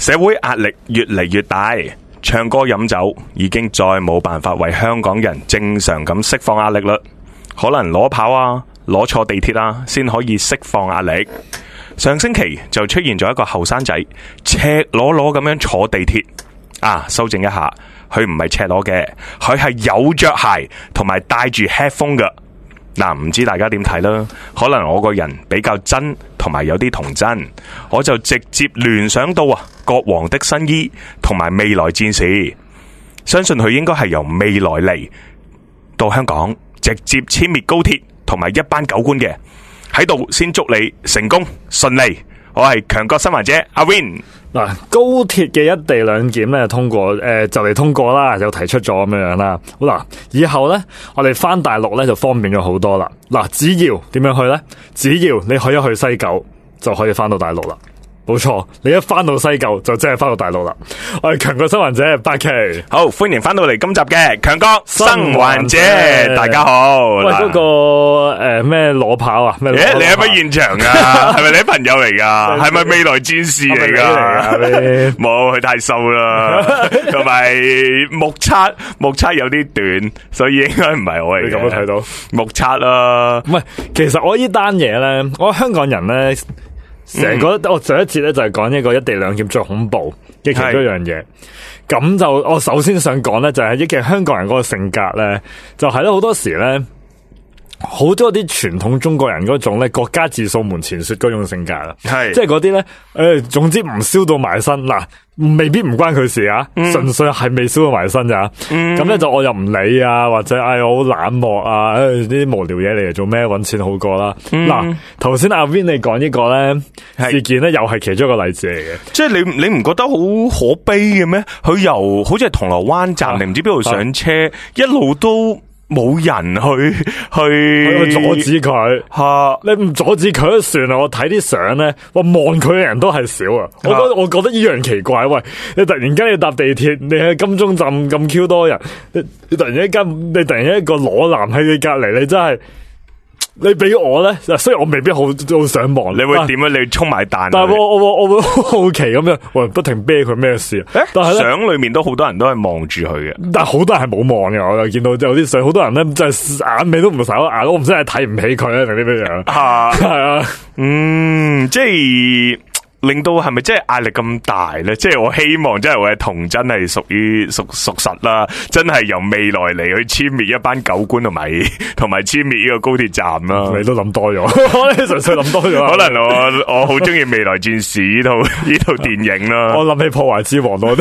社會壓力越嚟越大，唱歌飲酒已經再冇辦法為香港人正常咁釋放壓力啦。可能攞跑啊，攞坐地鐵啊，先可以釋放壓力。上星期就出現咗一個後生仔赤裸裸咁樣坐地鐵啊，修正一下，佢唔係赤裸嘅，佢係有着鞋同埋戴住 headphone 嘅。嗱，唔知大家點睇啦？可能我個人比較真，同埋有啲童真，我就直接聯想到國王的新衣同埋未來戰士，相信佢應該係由未來嚟到香港，直接殲滅高鐵同埋一班狗官嘅。喺度先祝你成功順利。我係強國新環姐阿 Win。 嗱，高鐵嘅一地兩檢咧通過，就嚟通過啦，就提出咗咁樣啦。好啦，以後咧我哋翻大陸咧就方便咗好多啦。嗱，只要點樣去咧？只要你去一去西九就可以翻到大陸啦。冇錯，你一翻到西九就真係翻到大陸啦。我係強國新環姐8K， 好歡迎翻到嚟今集嘅強國新環姐，大家好。 喂，嗰個咩裸跑啊？咩？ 你喺乜現場啊？係咪你啲朋友嚟噶？係咪未來戰士嚟噶？冇，佢太瘦啦，同埋目測有啲短，所以應該唔係我嚟嘅。 你咁都睇到目測啦。 唔係，其實我呢單嘢咧，我香港人咧。成個我上一節咧就係講一個一地兩檢最恐怖嘅其中一樣嘢，咁就我首先想講咧就係其實香港人嗰個性格咧，就係咧好多時咧好多啲傳統中國人嗰種咧國家自掃門前雪嗰種性格啦，係即係嗰啲咧總之唔燒到埋身嗱。未必唔關佢事啊，純粹係未燒到埋身咋。咁咧就我又唔理啊，或者我好冷漠啊，啲無聊嘢嚟做咩？搵錢好過啦。嗱，頭先阿 Vin 你講呢個咧事件咧，又係其中一個例子嚟嘅。 即係你唔覺得好可悲嘅咩？佢由好似係銅鑼灣站定唔知邊度上車，一路都冇人去阻止佢吓，你唔阻止佢都算啦。我睇啲相咧，望佢嘅人都係少啊。我覺得呢樣奇怪。喂，你突然間要搭地鐵，你喺金鐘站咁 Q 多人，你突然間一個裸男喺你隔籬，你真係。你俾我咧，雖然我未必好想望， 你會點啊？你衝埋彈？ 但係我會好奇咁樣，喂，不停啤佢咩事啊？但係相裏面都好多人都係望住佢嘅， 但係好多人係冇望嘅。我又見到有啲相，好多人咧就係眼尾都唔使眼，我唔知係睇唔起佢咧定啲咩樣。係啊， 即係。令到係咪真係壓力咁大咧？即係我希望真係我嘅童真係屬實啦，真係由未來嚟去殲滅一班狗官同埋殲滅呢個高鐵站啦。 你都諗多咗，你純粹諗多咗。 可能我好中意未來戰士呢套電影啦。 我諗起破壞之王多啲，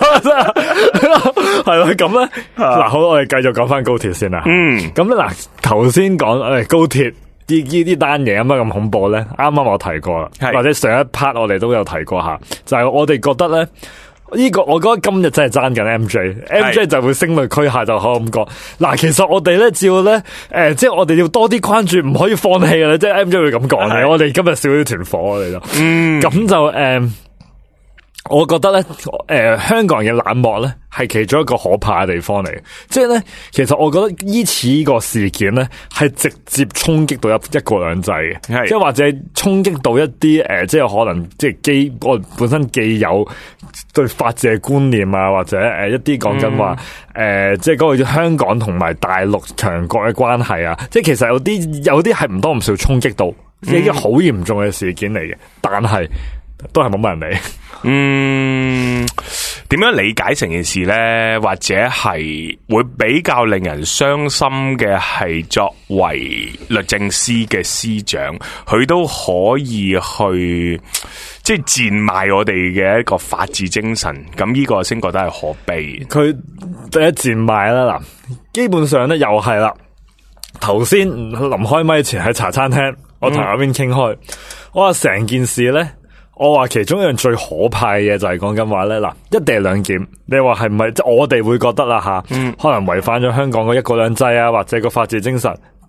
係咯咁咧。嗱，好，我哋繼續講翻高鐵先啦。咁嗱，頭先講高鐵。呢單嘢有乜咁恐怖咧？啱啱我提過啦，或者上一 part 我哋都有提過下，就係我哋覺得咧，呢個我覺得今日真係爭緊 MJ 就會聲淚俱下就可以咁講。嗱，其實我哋咧照咧，即係我哋要多啲關注，唔可以放棄嘅咧，即係 MJ 會咁講嘅。我哋今日少咗團火我哋就，咁就我覺得咧，香港人嘅冷漠咧，係其中一個可怕嘅地方嚟嘅。即係咧，其實我覺得呢次呢個事件咧，係直接衝擊到一國兩制嘅，即係或者衝擊到一啲即係可能即係我本身既有對法治嘅觀念啊，或者一啲講緊話即係嗰個香港同埋大陸強國嘅關係啊，即係其實有啲係唔多唔少衝擊到，一啲好嚴重嘅事件嚟嘅，但係都係冇乜人理。 點樣理解成件事呢？或者係會比較令人傷心嘅係，作為律政司嘅司長，佢都可以去即係賤賣我哋嘅一個法治精神，咁呢個先覺得係可悲。佢第一賤賣啦，嗱，基本上咧又係啦。頭先臨開咪前喺茶餐廳，我同阿 Win 傾開，我話成件事咧。我話其中一樣最可怕嘅嘢就係講緊話咧，嗱，一地兩檢，你話係唔係？即係我哋會覺得啦吓，可能違反咗香港嘅一國兩制啊，或者個法治精神。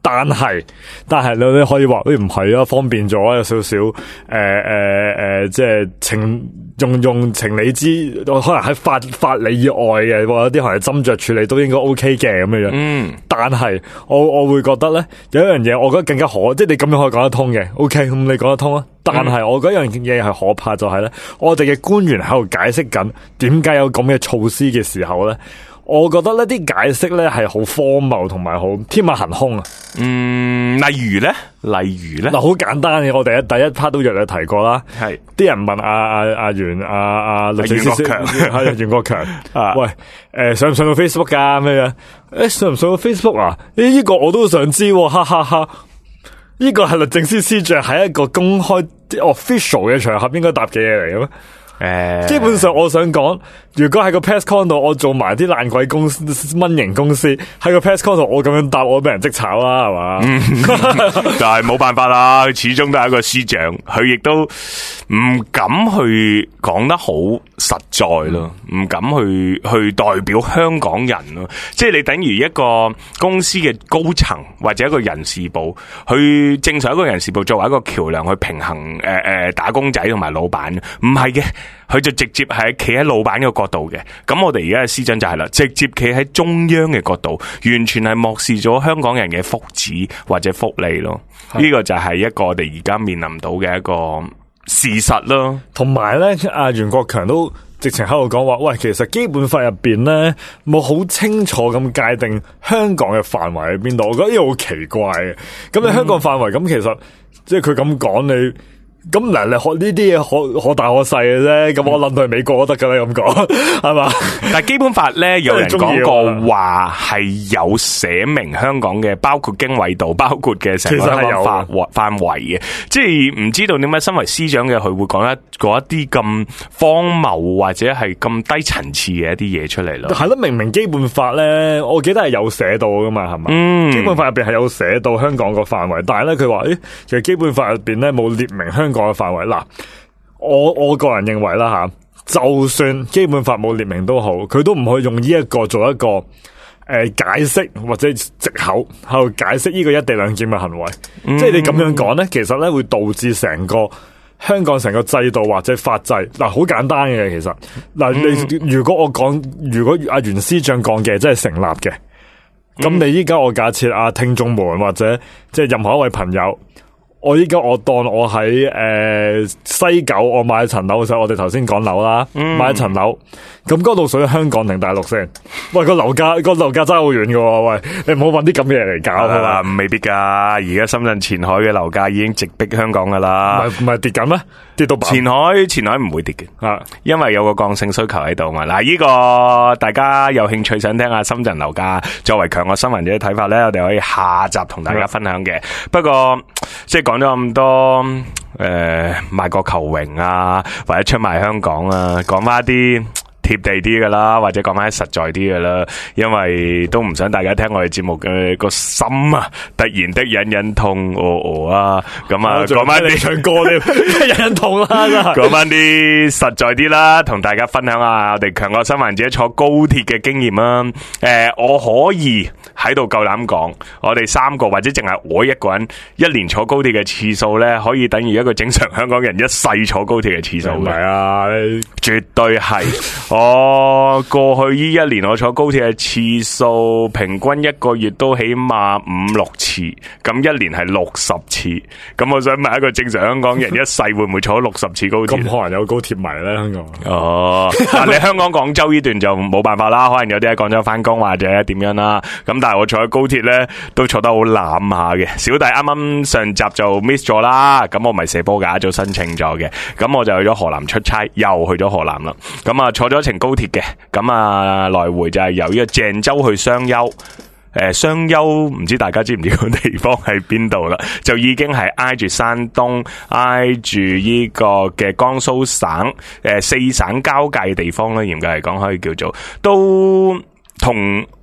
但係你可以話，唔係啊，方便咗有少少即係用情理之，可能喺法理以外嘅，或者啲可能斟酌處理都應該 OK 嘅咁樣樣。但係我會覺得咧，有一樣嘢，我覺得更加即係你咁樣可以講得通嘅。OK， 咁你講得通啊？但係我覺得一樣嘢係可怕，就係咧，我哋嘅官員喺度解釋緊點解有咁嘅措施嘅時候咧。我覺得呢啲解釋咧係好荒謬同埋好天馬行空啊！ 例如咧，嗱， 好簡單嘅，我哋第一 part 都約你提過啦。係啲人問阿律政司袁國強喂，上唔上到 Facebook 噶咩樣？上唔上到 Facebook 啊？呢個我都想知，哈哈哈！呢個係律政司司長喺一個公開 official 嘅場合應該答嘅嘢嚟嘅咩？基本上我想講，如果喺個 press con 度我做埋啲爛鬼公司、蚊型公司，喺個 press con 度我咁樣答，我俾人即炒啦，係嘛？ 但係冇辦法啦，佢始終都係一個司長，佢亦都唔敢去講得好實在咯，唔敢去代表香港人咯。即係你等於一個公司嘅高層或者一個人事部，去正常一個人事部作為一個橋樑去平衡打工仔同埋老闆，唔係嘅。佢就直接係企喺老闆嘅角度嘅，咁我哋而家嘅司長就係啦，直接企喺中央嘅角度，完全係漠視咗香港人嘅福祉或者福利咯。呢個就係一個我哋而家面臨到嘅一個事實咯。同埋咧，阿袁國強都直情喺度講話，喂，其實基本法入邊咧冇好清楚咁界定香港嘅範圍喺邊度，我覺得呢個好奇怪嘅。咁你香港範圍咁，其實即係佢咁講你。咁嗱，你學呢啲嘢可大可細嘅啫，咁我諗到去美國都得噶啦，咁講係嘛？但係基本法咧，有人講過話係有寫明香港嘅，包括經緯度，包括嘅成個範圍嘅，即係唔知道點解身為司長嘅佢會講一啲咁荒謬或者係咁低層次嘅一啲嘢出嚟咯。係咯，明明基本法咧，我記得係有寫到噶嘛，係嘛？基本法入邊係有寫到香港個範圍，但係咧佢話，其實基本法入邊咧冇列明香港嘅範圍。嗱，我個人認為啦吓，就算基本法冇列明都好，佢都唔可以用呢一個做一個解釋或者藉口喺度解釋呢個一地兩檢嘅行為。即係你咁樣講咧，其實咧會導致成個香港成個制度或者法制嗱，好簡單嘅其實嗱，你如果阿袁司長講嘅真係成立嘅，咁你依家我假設聽眾們或者即係任何一位朋友。我依家我當我喺西九，我買層樓嘅時候，我哋頭先講樓啦，買一層樓，咁嗰度屬於香港定大陸先？喂，個樓價真係好遠㗎，喂，你唔好搵啲咁嘅嘢嚟搞啦，未必噶。而家深圳前海嘅樓價已經直逼香港噶啦，唔係跌緊咩？跌到前海唔會跌嘅，因為有個剛性需求喺度嘛。嗱，呢個大家有興趣想聽下深圳樓價作為強國新聞者嘅睇法咧，我哋可以下集同大家分享嘅。不過即係講咗咁多賣國求榮啊，或者出賣香港啊，講翻一啲貼地啲嘅啦，或者講翻實在啲嘅啦，因為都唔想大家聽我哋節目嘅個心啊，突然的隱痛啊，咁啊，講翻你唱歌咧，隱痛啦，講翻啲實在啲啦，同大家分享下我哋強國新聞者坐高鐵嘅經驗啦。我可以喺度夠膽講，我哋三個或者淨係我一個人一年坐高鐵嘅次數咧，可以等於一個正常香港人一世坐高鐵嘅次數。係啊，絕對係。我過去呢一年我坐高鐵嘅次數平均一個月都起碼5-6次，咁一年係60次。咁我想問一個正常香港人一世會唔會坐60次高鐵？咁可能有高鐵迷咧香港。哦，但你香港廣州呢段就冇辦法啦，可能有啲喺廣州翻工或者點樣啦。咁但係我坐喺高鐵咧都坐得好攬下嘅。小弟啱啱上集就 miss 咗啦，咁我咪射波架做申請咗嘅，咁我就去咗河南出差，又去咗河南啦。咁啊坐咗乘高鐵嘅，咁啊來回就係由呢個鄭州去商丘。商丘唔知大家知唔知個地方喺邊度啦？就已經係挨住山東，挨住呢個嘅江蘇省，四省交界嘅地方咧。嚴格嚟講，可以叫做都同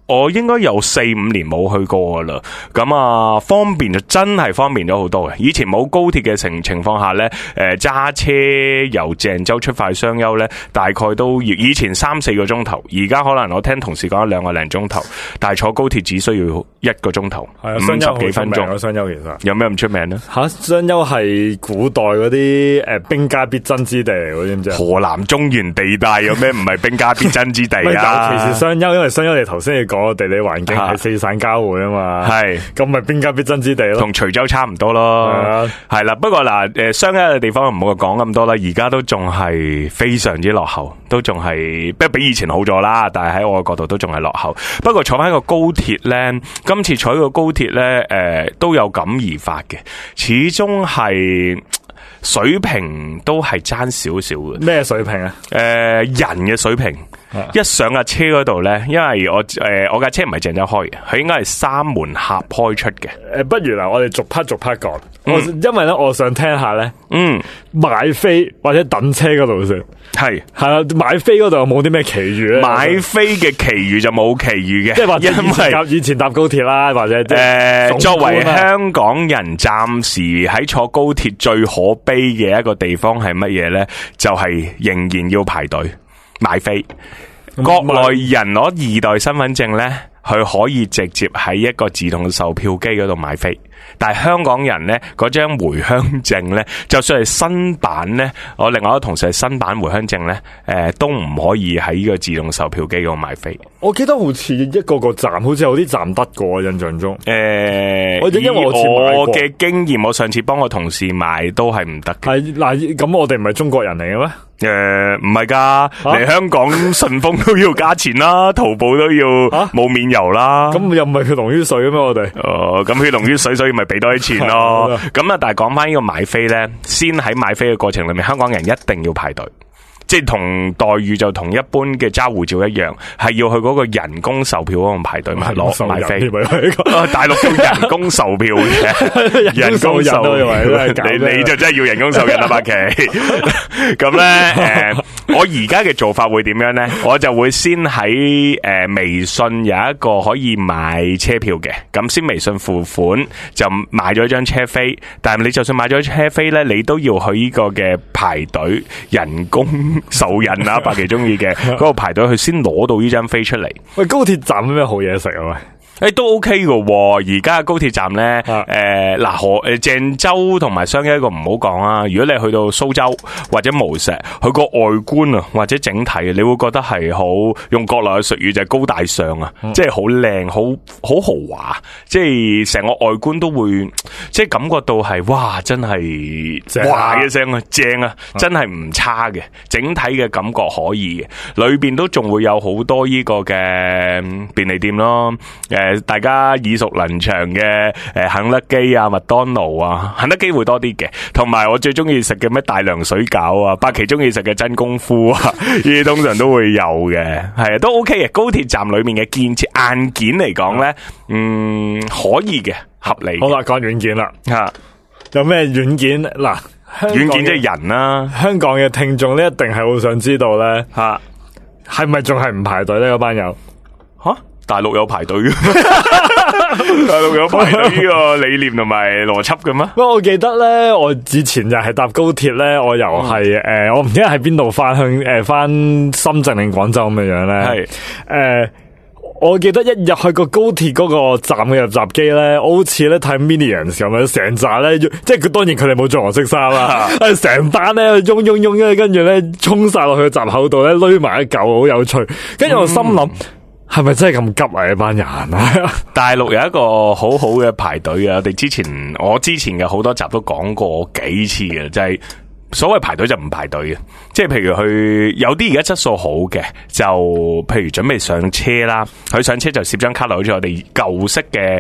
我應該有4-5年冇去過噶啦，咁啊方便就真係方便咗好多嘅。以前冇高鐵嘅情況下呢，揸車由鄭州出發雙休呢，大概都要以前3-4個鐘頭，而家可能我聽同事講2個零鐘頭，但係坐高鐵只需要1個鐘頭，50幾分鐘。 雙休其實有咩咁出名呢？ 雙休係古代嗰啲兵家必爭之地嚟，知唔知？ 河南中原地帶有咩唔係兵家必爭之地啊？ 尤其是雙休，因為雙休你頭先你講地理環境係4省交匯啊嘛，係咁咪兵家必爭之地咯， 同徐州差唔多咯，係啦。不過嗱，雙休嘅地方唔好講咁多啦，而家都仲係非常之落後，都仲係比以前好咗啦。但係喺我嘅角度都仲係落後。不過坐翻個高鐵咧，今次坐個高鐵咧，都有感而發嘅，始終係水平都係爭少少嘅。 咩水平啊？ 人嘅水平。一上架車嗰度咧，因為我架車唔係鄭州開嘅，佢應該係三門峽開出嘅。 不如嗱，我哋逐 part 講。因為咧，我想聽下咧，買飛或者等車嗰度先。係啦，買飛嗰度有冇啲咩奇遇咧？ 買飛嘅奇遇就冇奇遇嘅， 即係話因為以前搭高鐵啦，或者作為香港人，暫時喺坐高鐵最可悲嘅一個地方係乜嘢咧？就係仍然要排隊買飛。國內人攞2代身份證咧，佢可以直接喺一個自動售票機嗰度買飛，但係香港人咧，嗰張回鄉證咧，就算係新版咧，我另外一個同事係新版回鄉證咧，都唔可以喺呢個自動售票機嗰度買飛。 我記得好似一個站，好似有啲站得過，印象中。 因為我嘅經驗，我上次幫我同事買都係唔得嘅。 係嗱，咁我哋唔係中國人嚟嘅咩？ 唔係噶，嚟香港順豐都要加錢啦，淘寶都要冇免郵啦。 咁又唔係血濃於水嘅咩？我哋咁血濃於水，所以咪俾多啲錢咯。咁啊，但係講翻呢個買飛咧，先喺買飛嘅過程裏面，香港人一定要排隊。即係同待遇就同一般嘅揸護照一樣，係要去嗰個人工售票嗰度排隊買飛。大陸叫人工售票嘅，人工售你就真係要人工售人啦，百奇。咁咧，我而家嘅做法會點樣咧？我就會先喺微信有一個可以買車票嘅，咁先微信付款就買咗張車飛。但係你就算買咗車飛咧，你都要去呢個嘅排隊人工受人啊，百奇中意嘅嗰個排隊，佢先攞到呢張飛出嚟。 喂，高鐵站有咩好嘢食啊？喂， 都 OK 嘅。而家高鐵站咧，鄭州同埋雙休一個唔好講啊。如果你去到蘇州或者無錫，佢個外觀啊或者整體，你會覺得係好，用國內嘅術語就係高大上啊，即係好靚，好豪華，即係成個外觀都會，即係感覺到係哇，真係哇一聲啊，正啊，真係唔差嘅，整體嘅感覺可以嘅，裏邊都仲會有好多呢個嘅便利店咯。大家耳熟能詳嘅肯德基啊、麥當勞啊，肯德基會多啲嘅，同埋我最中意食嘅咩大良水餃啊，百奇中意食嘅真功夫啊，呢啲通常都會有嘅，係啊，都 OK 嘅。高鐵站裏面嘅建設硬件嚟講咧，可以嘅，合理。 好啦，講軟件啦，有咩軟件嗱？ 軟件即係人啦， 香港嘅聽眾咧一定係好想知道咧，係咪仲係唔排隊呢？嗰班友大陸有排隊嘅，大陸有排隊呢個理念同埋邏輯嘅咩？ 我記得咧，我之前就係搭高鐵咧，我又係我唔記得喺邊度翻深圳定廣州咁嘅樣咧。係我記得一入去個高鐵嗰個站嘅入閘機咧，好似咧睇 Minions 咁樣，成扎咧，即係佢當然佢哋冇着黃色衫啦，係成班咧擁，跟住咧衝晒落去個閘口度咧，攏埋一嚿，好有趣。跟住我心諗。係咪真係咁急啊？一班人啊！ 大陸有一個好好嘅排隊啊！我之前嘅好多集都講過幾次嘅，就係所謂排隊就唔排隊嘅，即係譬如佢有啲而家質素好嘅，就譬如準備上車啦，佢上車就攝張卡落，好似我哋舊式嘅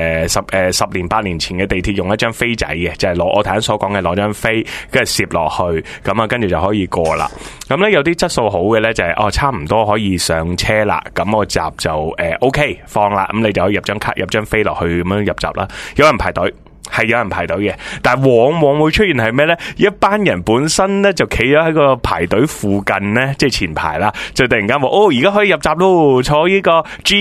10年8年前嘅地鐵用一張飛仔嘅，就係我頭先所講嘅攞張飛，跟住攝落去，咁啊跟住就可以過啦。咁咧有啲質素好嘅咧就係差唔多可以上車啦，咁我閘就OK 放啦，咁你就可以入張卡入張飛落去咁樣入閘啦。有人排隊。 係有人排隊嘅，但係往往會出現係咩呢？一班人本身呢就企咗喺個排隊附近呢，即係前排啦，就突然間話而家可以入閘咯，坐呢個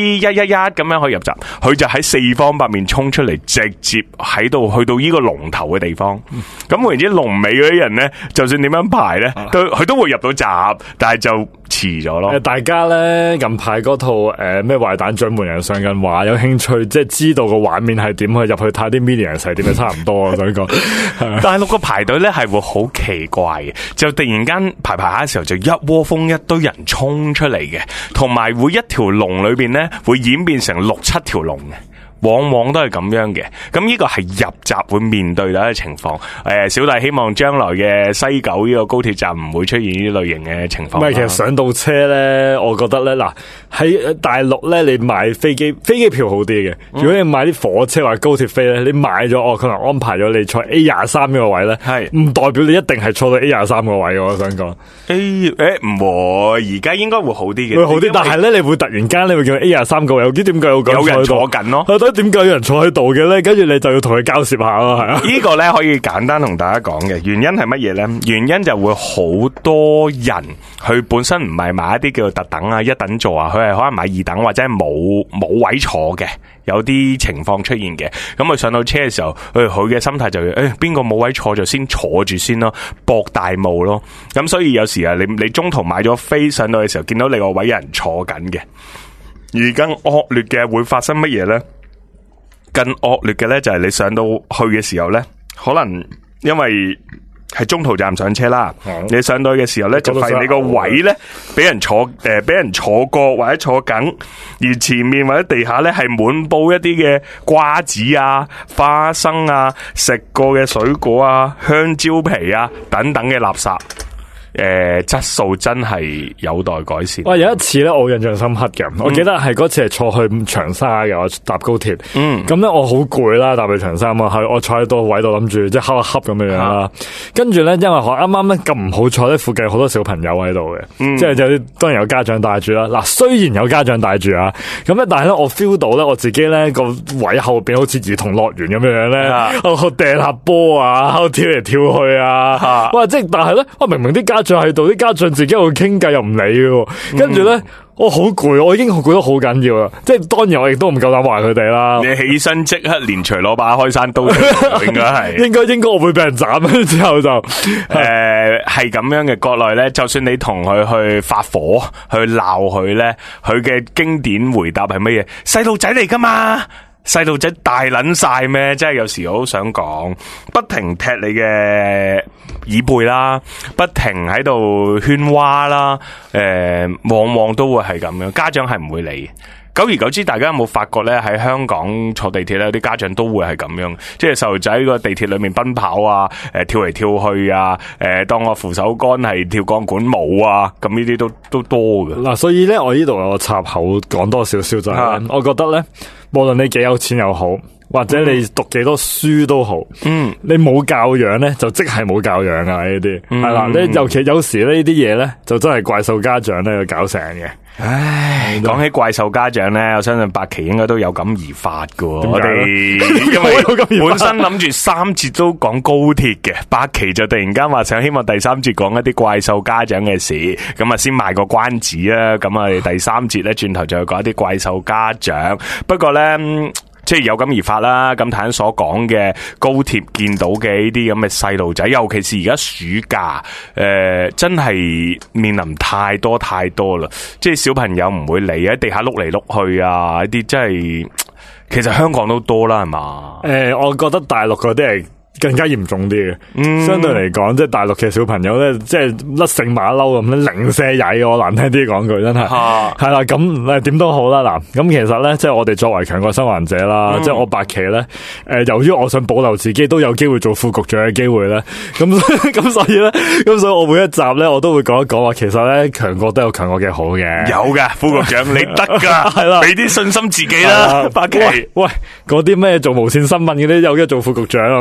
G111咁樣可以入閘，佢就喺四方八面衝出嚟，直接喺度去到呢個龍頭嘅地方。咁換言之，龍尾嗰啲人呢，就算點樣排呢，佢都會入到閘，但係就遲咗咯。 大家呢，近排嗰套咩壞蛋掌門人上緊畫，有興趣即係知道個畫面係點去入去睇啲 Minions 係點，係差唔多我想講。 大陸個排隊咧係會好奇怪嘅，就突然間排下嘅時候就一窩蜂一堆人衝出嚟嘅，同埋會一條龍裏邊咧會演變成6、7條龍嘅。往往都係咁樣嘅，咁呢個係入閘會面對到嘅情況。小弟希望將來嘅西九呢個高鐵站唔會出現呢類型嘅情況。 唔係，其實上到車咧，我覺得咧，嗱喺大陸咧，你買飛機票好啲嘅。如果你買啲火車或者高鐵飛咧，你買咗可能安排咗你坐 A23 呢個位咧，係唔代表你一定係坐到 A23個位嘅。我想講唔會，而家應該會好啲嘅， 會好啲。但係咧，你會突然間你會見到 A23個位，有啲點解有人坐緊咯？ 點解有人坐喺度嘅咧？跟住你就要同佢交涉下咯，係啊？ 呢個咧可以簡單同大家講嘅原因係乜嘢咧？原因就會好多人佢本身唔係買一啲叫做特等啊、一等座啊，佢係可能買二等或者係冇位坐嘅，有啲情況出現嘅。咁佢上到車嘅時候，佢嘅心態就邊個冇位坐就先坐住先咯，博大霧咯。咁所以有時啊，你中途買咗飛上到嘅時候，見到你個位有人坐緊嘅，而更惡劣嘅會發生乜嘢咧？更惡劣嘅咧就係你上到去嘅時候咧，可能因為係中途站上車啦，你上到去嘅時候咧就發現你個位咧俾人坐過或者坐緊，而前面或者地下咧係滿布一啲嘅瓜子啊、花生啊、食過嘅水果啊、香蕉皮啊等等嘅垃圾。質素真係有待改善。 哇！有一次咧，我印象深刻嘅，我記得係嗰次係坐去長沙嘅，我搭高鐵。咁咧我好攰啦，搭去長沙嘛，係我坐喺度位度諗住即係恰一恰咁樣樣啦。跟住咧，因為我啱啱咧咁唔好彩咧，附近好多小朋友喺度嘅，即係有啲當然有家長帶住啦。嗱，雖然有家長帶住啊，咁咧但係咧我 feel 到咧我自己咧個位後邊好似兒童樂園咁樣樣咧，我掟下波啊，喺度跳嚟跳去啊，哇！即係但係咧，我明明啲家長喺度，啲家長自己喺度傾偈又唔理嘅，跟住咧我好攰，我已經攰得好緊要啦。即係當然我亦都唔夠膽話佢哋啦。 你起身即刻連隨攞把開山刀，應該係應該我會俾人斬之後就係咁樣嘅。國內咧，就算你同佢去發火去鬧佢咧，佢嘅經典回答係乜嘢？細路仔嚟噶嘛？細路仔大撚晒咩？即係有時我好想講，不停踢你嘅耳背啦，不停喺度喧嘩啦，往往都會係咁樣。家長係唔會理。久而久之，大家有冇發覺咧？喺香港坐地鐵咧，有啲家長都會係咁樣，即係細路仔個地鐵裏面奔跑啊，跳嚟跳去啊，當個扶手桿係跳鋼管舞啊，咁呢啲都多嘅。嗱， 所以咧，我呢度有個插口講多少少就係，我覺得咧，無論你幾有錢又好，或者你讀幾多書都好，你冇教養咧，就即係冇教養啊！呢啲係啦，你尤其有時呢啲嘢咧，就真係怪獸家長咧去搞成嘅。唉， 講起怪獸家長咧，我相信8期應該都有感而發噶。我哋因為本身諗住3節都講高鐵嘅，8期就突然間話想希望第3節講一啲怪獸家長嘅事，咁啊先賣個關子啦。咁啊第3節咧轉頭就講一啲怪獸家長。不過咧，即係有感而發啦。咁頭先所講嘅高鐵見到嘅呢啲咁嘅細路仔，尤其是而家暑假，真係面臨太多啦。即係小朋友唔會嚟喺地下碌嚟碌去啊，呢啲真係其實香港都多啦，係嘛？ 我覺得大陸嗰啲係更加嚴重啲嘅，相對嚟講，即係大陸嘅小朋友咧，即係甩繩馬騮咁咧，零舍曳，我難聽啲講句，真係係啦。咁點都好啦，嗱，咁其實咧，即係我哋作為強國生還者啦，即係我8期咧，由於我想保留自己都有機會做副局長嘅機會咧，咁所以咧，所以我每一集咧，我都會講一講話，其實咧，強國都有強國嘅好嘅， 有嘅副局長你得噶，係啦，俾啲信心自己啦，8期。 喂，嗰啲咩做無線新聞嗰啲有嘅做副局長啊，喂，政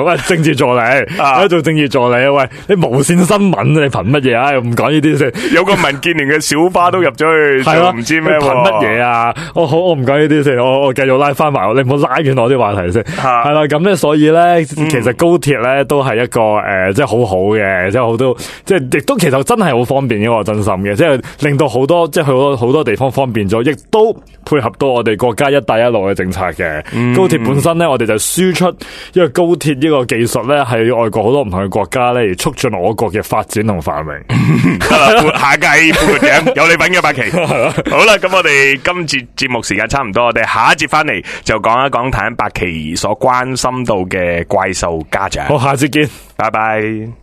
治助理，做政治助理啊！喂，你無線新聞你憑乜嘢啊？唔講呢啲先。 有個民建聯嘅小巴都入咗去，係咯，唔知咩？ 憑乜嘢啊？我唔講呢啲先，我繼續拉翻埋，你唔好拉遠我啲話題先。係啦，咁咧，所以咧，其實高鐵咧都係一個即係好好嘅，即係好多，即係亦都其實真係好方便嘅，我真心嘅，即係令到好多即係好多地方方便咗，亦都配合到我哋國家一帶一路嘅政策嘅。高鐵本身咧，我哋就輸出因為高鐵呢個技術咧，係外國好多唔同嘅國家咧，而促進我國嘅發展同繁榮。 下屆副局長有你份嘅，百奇。好啦，咁我哋今節節目時間差唔多，我哋下一節翻嚟就講一講睇百奇所關心到嘅怪獸家長。 好，下次見， 拜拜。